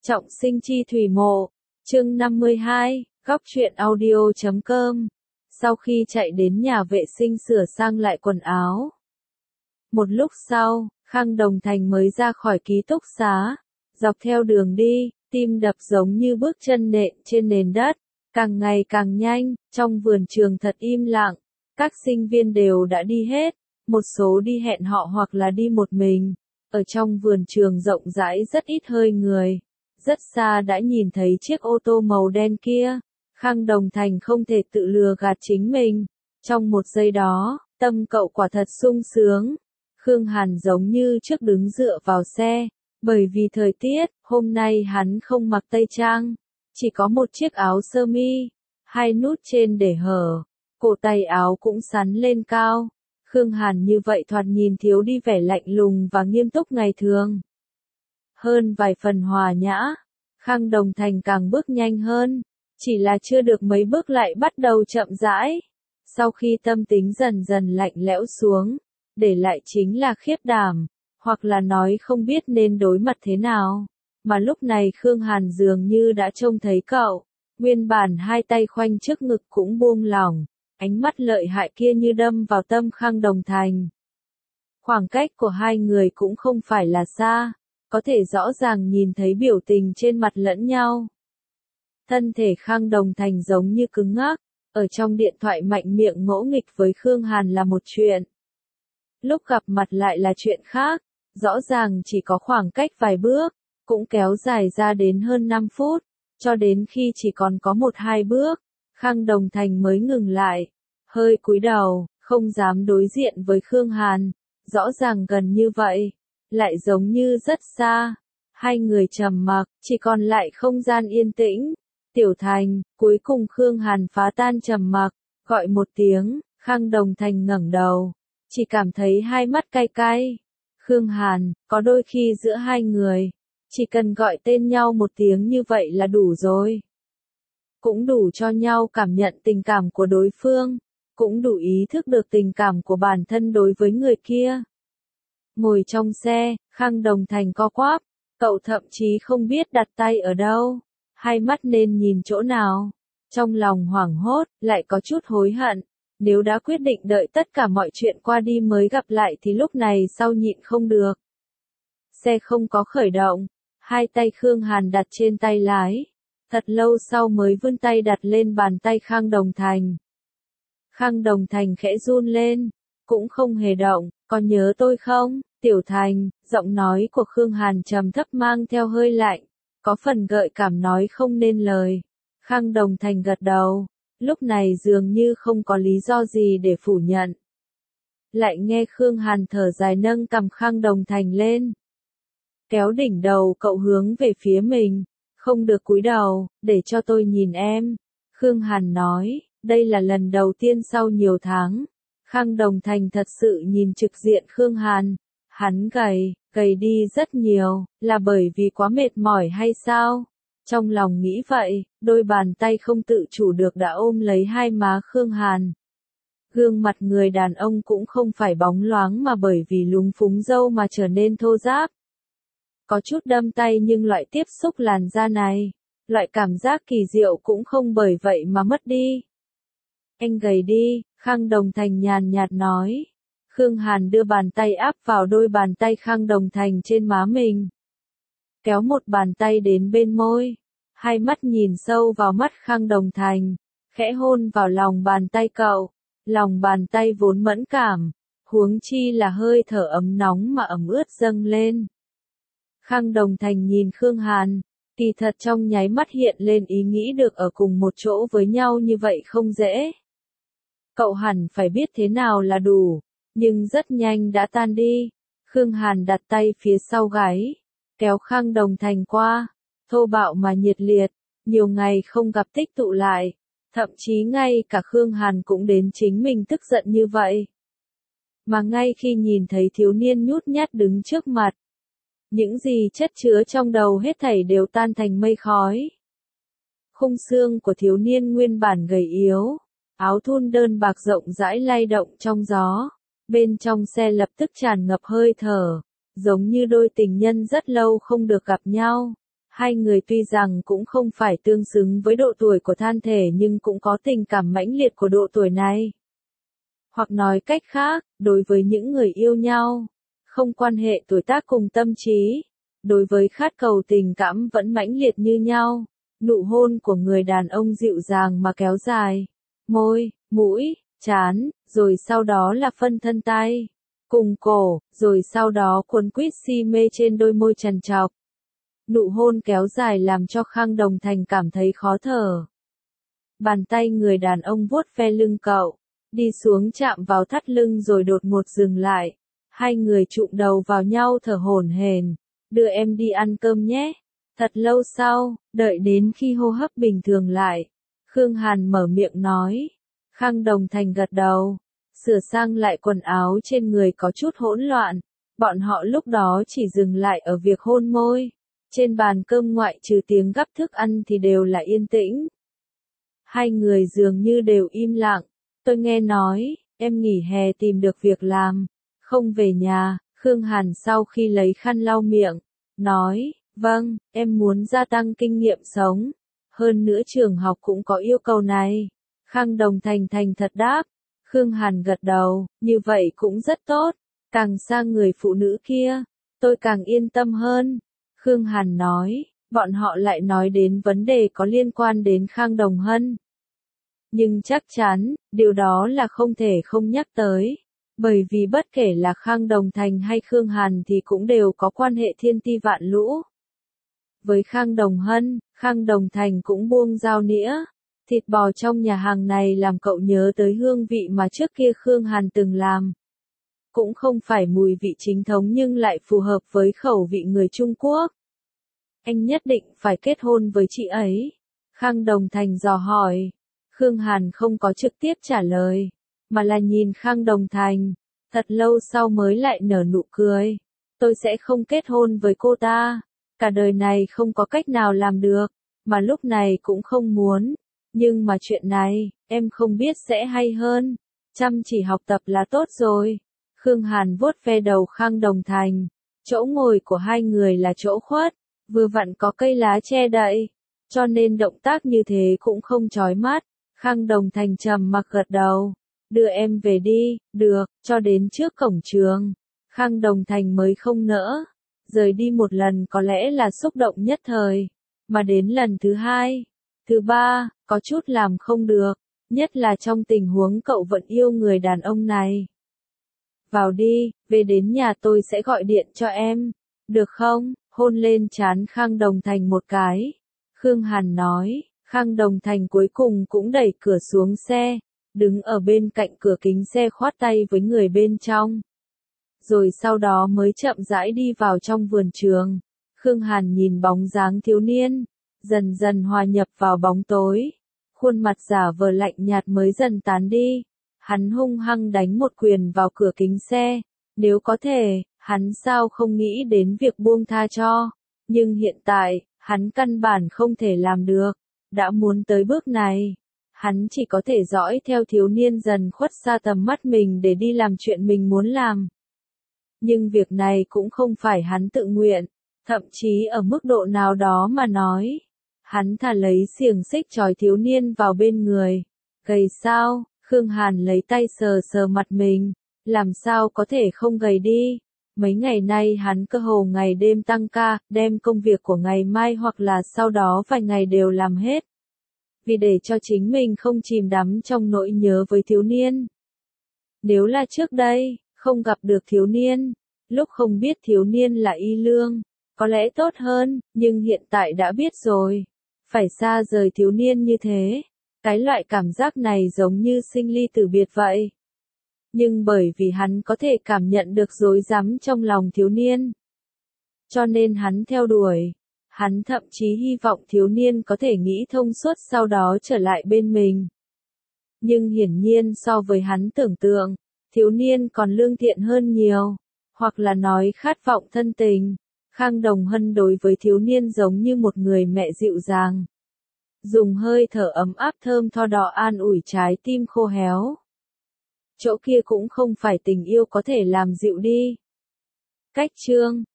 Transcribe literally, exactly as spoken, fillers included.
Trọng sinh chi thủy mộ, chương năm mươi hai, góc truyện audio chấm com. Sau khi chạy đến nhà vệ sinh sửa sang lại quần áo. Một lúc sau, Khang Đồng Thành mới ra khỏi ký túc xá. Dọc theo đường đi, tim đập giống như bước chân nện trên nền đất, càng ngày càng nhanh, trong vườn trường thật im lặng. Các sinh viên đều đã đi hết, một số đi hẹn họ hoặc là đi một mình. Ở trong vườn trường rộng rãi rất ít hơi người. Rất xa đã nhìn thấy chiếc ô tô màu đen kia. Khang Đồng Thành không thể tự lừa gạt chính mình. Trong một giây đó, tâm cậu quả thật sung sướng. Khương Hàn giống như trước đứng dựa vào xe. Bởi vì thời tiết, hôm nay hắn không mặc tây trang. Chỉ có một chiếc áo sơ mi. Hai nút trên để hở. Cổ tay áo cũng sắn lên cao. Khương Hàn như vậy thoạt nhìn thiếu đi vẻ lạnh lùng và nghiêm túc ngày thường. Hơn vài phần hòa nhã, Khang Đồng Thành càng bước nhanh hơn, chỉ là chưa được mấy bước lại bắt đầu chậm rãi. Sau khi tâm tính dần dần lạnh lẽo xuống, để lại chính là khiếp đảm, hoặc là nói không biết nên đối mặt thế nào. Mà lúc này Khương Hàn dường như đã trông thấy cậu, nguyên bản hai tay khoanh trước ngực cũng buông lỏng, ánh mắt lợi hại kia như đâm vào tâm Khang Đồng Thành. Khoảng cách của hai người cũng không phải là xa. Có thể rõ ràng nhìn thấy biểu tình trên mặt lẫn nhau. Thân thể Khang Đồng Thành giống như cứng ngắc, ở trong điện thoại mạnh miệng ngỗ nghịch với Khương Hàn là một chuyện. Lúc gặp mặt lại là chuyện khác, rõ ràng chỉ có khoảng cách vài bước, cũng kéo dài ra đến hơn năm phút, cho đến khi chỉ còn có một hai bước, Khang Đồng Thành mới ngừng lại, hơi cúi đầu, không dám đối diện với Khương Hàn, rõ ràng gần như vậy. Lại giống như rất xa. Hai người trầm mặc, chỉ còn lại không gian yên tĩnh. Tiểu Thành, cuối cùng Khương Hàn phá tan trầm mặc, gọi một tiếng, Khang Đồng Thành ngẩng đầu, chỉ cảm thấy hai mắt cay cay. Khương Hàn, có đôi khi giữa hai người, chỉ cần gọi tên nhau một tiếng như vậy là đủ rồi. Cũng đủ cho nhau cảm nhận tình cảm của đối phương, cũng đủ ý thức được tình cảm của bản thân đối với người kia. Ngồi trong xe, Khang Đồng Thành co quắp, cậu thậm chí không biết đặt tay ở đâu, hai mắt nên nhìn chỗ nào. Trong lòng hoảng hốt, lại có chút hối hận, nếu đã quyết định đợi tất cả mọi chuyện qua đi mới gặp lại thì lúc này sau nhịn không được. Xe không có khởi động, hai tay Khương Hàn đặt trên tay lái, thật lâu sau mới vươn tay đặt lên bàn tay Khang Đồng Thành. Khang Đồng Thành khẽ run lên, cũng không hề động. Có nhớ tôi không, Tiểu Thành? Giọng nói của Khương Hàn trầm thấp mang theo hơi lạnh, có phần gợi cảm nói không nên lời. Khang Đồng Thành gật đầu, lúc này dường như không có lý do gì để phủ nhận. Lại nghe Khương Hàn thở dài nâng cằm Khang Đồng Thành lên. Kéo đỉnh đầu cậu hướng về phía mình, không được cúi đầu, để cho tôi nhìn em. Khương Hàn nói, đây là lần đầu tiên sau nhiều tháng. Khang Đồng Thành thật sự nhìn trực diện Khương Hàn, hắn gầy, gầy đi rất nhiều, là bởi vì quá mệt mỏi hay sao? Trong lòng nghĩ vậy, đôi bàn tay không tự chủ được đã ôm lấy hai má Khương Hàn. Gương mặt người đàn ông cũng không phải bóng loáng mà bởi vì lúng phúng râu mà trở nên thô ráp. Có chút đâm tay nhưng loại tiếp xúc làn da này, loại cảm giác kỳ diệu cũng không bởi vậy mà mất đi. Anh gầy đi, Khang Đồng Thành nhàn nhạt nói. Khương Hàn đưa bàn tay áp vào đôi bàn tay Khang Đồng Thành trên má mình. Kéo một bàn tay đến bên môi. Hai mắt nhìn sâu vào mắt Khang Đồng Thành. Khẽ hôn vào lòng bàn tay cậu. Lòng bàn tay vốn mẫn cảm. Huống chi là hơi thở ấm nóng mà ẩm ướt dâng lên. Khang Đồng Thành nhìn Khương Hàn. Kỳ thật trong nháy mắt hiện lên ý nghĩ được ở cùng một chỗ với nhau như vậy không dễ. Cậu hẳn phải biết thế nào là đủ, nhưng rất nhanh đã tan đi. Khương Hàn đặt tay phía sau gáy, kéo Khang Đồng Thành qua, thô bạo mà nhiệt liệt, nhiều ngày không gặp tích tụ lại, thậm chí ngay cả Khương Hàn cũng đến chính mình tức giận như vậy. Mà ngay khi nhìn thấy thiếu niên nhút nhát đứng trước mặt, những gì chất chứa trong đầu hết thảy đều tan thành mây khói. Khung xương của thiếu niên nguyên bản gầy yếu. Áo thun đơn bạc rộng rãi lay động trong gió, bên trong xe lập tức tràn ngập hơi thở, giống như đôi tình nhân rất lâu không được gặp nhau. Hai người tuy rằng cũng không phải tương xứng với độ tuổi của thân thể nhưng cũng có tình cảm mãnh liệt của độ tuổi này. Hoặc nói cách khác, đối với những người yêu nhau, không quan hệ tuổi tác cùng tâm trí, đối với khát cầu tình cảm vẫn mãnh liệt như nhau, nụ hôn của người đàn ông dịu dàng mà kéo dài, môi, mũi, trán, rồi sau đó là phân thân tay, cùng cổ, rồi sau đó cuốn quýt si mê trên đôi môi trằn trọc. Nụ hôn kéo dài làm cho Khang Đồng Thành cảm thấy khó thở. Bàn tay người đàn ông vuốt ve lưng cậu, đi xuống chạm vào thắt lưng rồi đột ngột dừng lại. Hai người chụm đầu vào nhau thở hổn hển. Đưa em đi ăn cơm nhé. Thật lâu sau, đợi đến khi hô hấp bình thường lại, Khương Hàn mở miệng nói. Khang Đồng Thành gật đầu, sửa sang lại quần áo trên người có chút hỗn loạn. Bọn họ lúc đó chỉ dừng lại ở việc hôn môi. Trên bàn cơm ngoại trừ tiếng gắp thức ăn thì đều là yên tĩnh. Hai người dường như đều im lặng. Tôi nghe nói, em nghỉ hè tìm được việc làm, không về nhà. Khương Hàn sau khi lấy khăn lau miệng, nói, vâng, em muốn gia tăng kinh nghiệm sống. Hơn nữa trường học cũng có yêu cầu này. Khang Đồng Thành thành thật đáp. Khương Hàn gật đầu, như vậy cũng rất tốt. Càng xa người phụ nữ kia, tôi càng yên tâm hơn. Khương Hàn nói, bọn họ lại nói đến vấn đề có liên quan đến Khang Đồng Hân. Nhưng chắc chắn, điều đó là không thể không nhắc tới. Bởi vì bất kể là Khang Đồng Thành hay Khương Hàn thì cũng đều có quan hệ thiên ti vạn lũ. Với Khang Đồng Hân, Khang Đồng Thành cũng buông dao nĩa. Thịt bò trong nhà hàng này làm cậu nhớ tới hương vị mà trước kia Khương Hàn từng làm. Cũng không phải mùi vị chính thống nhưng lại phù hợp với khẩu vị người Trung Quốc. Anh nhất định phải kết hôn với chị ấy. Khang Đồng Thành dò hỏi. Khương Hàn không có trực tiếp trả lời, mà là nhìn Khang Đồng Thành. Thật lâu sau mới lại nở nụ cười. Tôi sẽ không kết hôn với cô ta. Cả đời này không có cách nào làm được, mà lúc này cũng không muốn. Nhưng mà chuyện này, em không biết sẽ hay hơn. Chăm chỉ học tập là tốt rồi. Khương Hàn vuốt ve đầu Khang Đồng Thành. Chỗ ngồi của hai người là chỗ khuất, vừa vặn có cây lá che đậy, cho nên động tác như thế cũng không chói mắt. Khang Đồng Thành trầm mặc gật đầu. Đưa em về đi, được, cho đến trước cổng trường. Khang Đồng Thành mới không nỡ. Rời đi một lần có lẽ là xúc động nhất thời, mà đến lần thứ hai, thứ ba, có chút làm không được, nhất là trong tình huống cậu vẫn yêu người đàn ông này. Vào đi, về đến nhà tôi sẽ gọi điện cho em, được không? Hôn lên trán Khang Đồng Thành một cái. Khương Hàn nói, Khang Đồng Thành cuối cùng cũng đẩy cửa xuống xe, đứng ở bên cạnh cửa kính xe khoát tay với người bên trong. Rồi sau đó mới chậm rãi đi vào trong vườn trường. Khương Hàn nhìn bóng dáng thiếu niên, dần dần hòa nhập vào bóng tối. Khuôn mặt giả vờ lạnh nhạt mới dần tán đi. Hắn hung hăng đánh một quyền vào cửa kính xe. Nếu có thể, hắn sao không nghĩ đến việc buông tha cho. Nhưng hiện tại, hắn căn bản không thể làm được. Đã muốn tới bước này, hắn chỉ có thể dõi theo thiếu niên dần khuất xa tầm mắt mình để đi làm chuyện mình muốn làm. Nhưng việc này cũng không phải hắn tự nguyện, thậm chí ở mức độ nào đó mà nói. Hắn thà lấy xiềng xích trói thiếu niên vào bên người. Gầy sao? Khương Hàn lấy tay sờ sờ mặt mình. Làm sao có thể không gầy đi? Mấy ngày nay hắn cơ hồ ngày đêm tăng ca, đem công việc của ngày mai hoặc là sau đó vài ngày đều làm hết. Vì để cho chính mình không chìm đắm trong nỗi nhớ với thiếu niên. Nếu là trước đây, không gặp được thiếu niên, lúc không biết thiếu niên là Y Lương, có lẽ tốt hơn, nhưng hiện tại đã biết rồi. Phải xa rời thiếu niên như thế, cái loại cảm giác này giống như sinh ly tử biệt vậy. Nhưng bởi vì hắn có thể cảm nhận được rối rắm trong lòng thiếu niên, cho nên hắn theo đuổi. Hắn thậm chí hy vọng thiếu niên có thể nghĩ thông suốt sau đó trở lại bên mình. Nhưng hiển nhiên so với hắn tưởng tượng, thiếu niên còn lương thiện hơn nhiều, hoặc là nói khát vọng thân tình. Khang Đồng Hân đối với thiếu niên giống như một người mẹ dịu dàng. Dùng hơi thở ấm áp thơm tho đỏ an ủi trái tim khô héo. Chỗ kia cũng không phải tình yêu có thể làm dịu đi. Cách chương